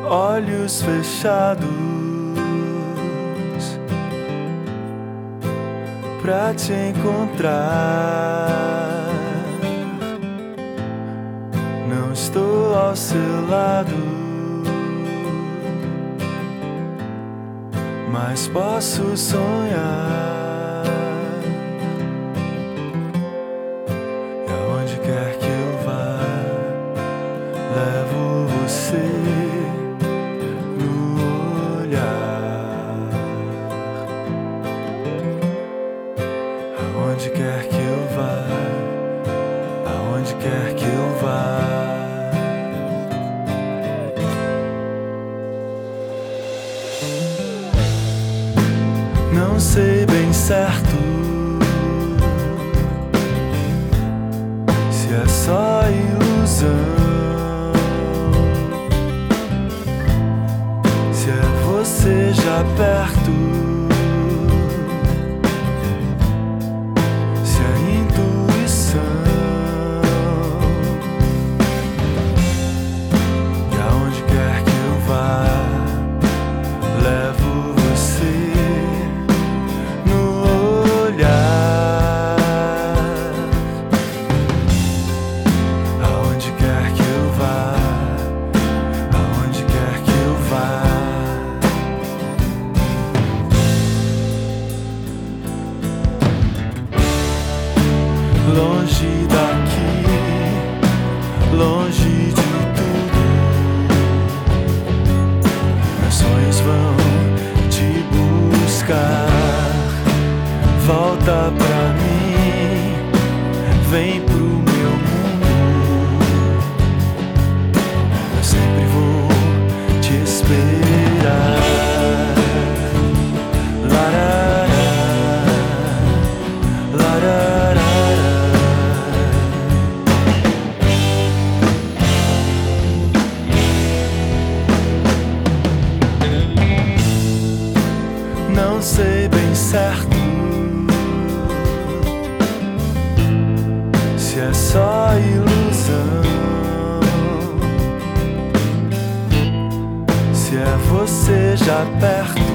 olhos fechados pra te encontrar. Não estou ao seu lado, mas posso sonhar. E aonde quer que eu vá, levo você no olhar. Aonde quer que eu vá, aonde quer que eu vá. Não sei bem certo se é só ilusão, se é você já perto, se é intuição. E aonde quer que eu vá, levo você no olhar. Aonde quer que eu vá, aonde quer que eu vá. Longe daqui, longe de tudo, meus sonhos vão te buscar. Volta pra mim, vem pro meu mundo. Eu sempre vou te esperar. Larará, larará. Não sei bem certo se é só ilusão, se é você já perto,